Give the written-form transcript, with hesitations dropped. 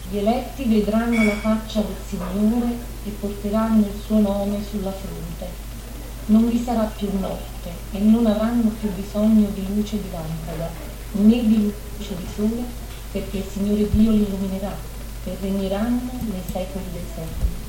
Gli eletti vedranno la faccia del Signore e porteranno il suo nome sulla fronte. Non vi sarà più notte e non avranno più bisogno di luce di lampada, né di luce di sole, perché il Signore Dio li illuminerà e regneranno nei secoli dei secoli.